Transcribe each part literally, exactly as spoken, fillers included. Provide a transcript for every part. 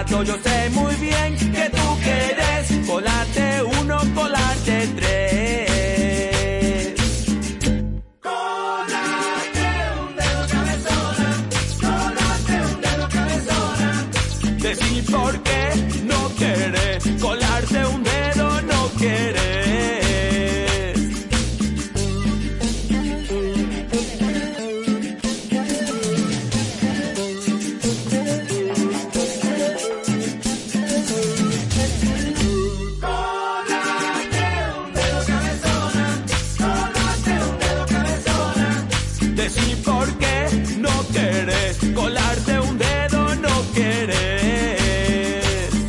delicado. Yo sé muy bien que tú quieres colarte uno, colarte tres. Colarte un dedo, cabezona, colarte un dedo, cabezona. Decí por qué no quieres colarte un dedo, no quieres. Decí por qué no quieres colarte un dedo, no quieres.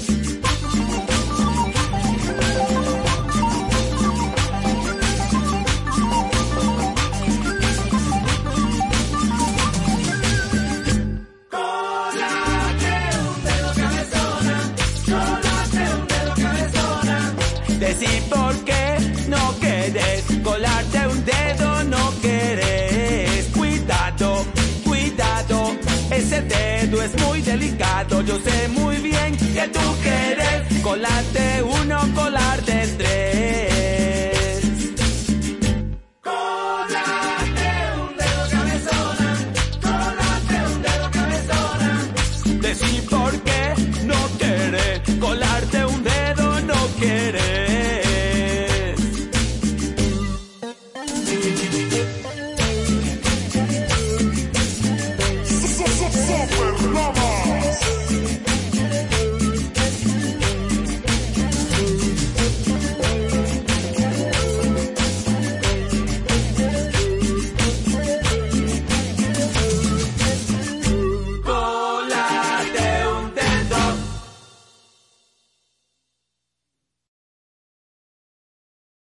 Colarte un dedo, cabezona, colarte un dedo, cabezona. Decí por qué no quieres colarte un dedo, no quieres. Cuidado, cuidado, ese dedo es muy delicado. Yo sé muy bien que tú quieres colarte uno, colarte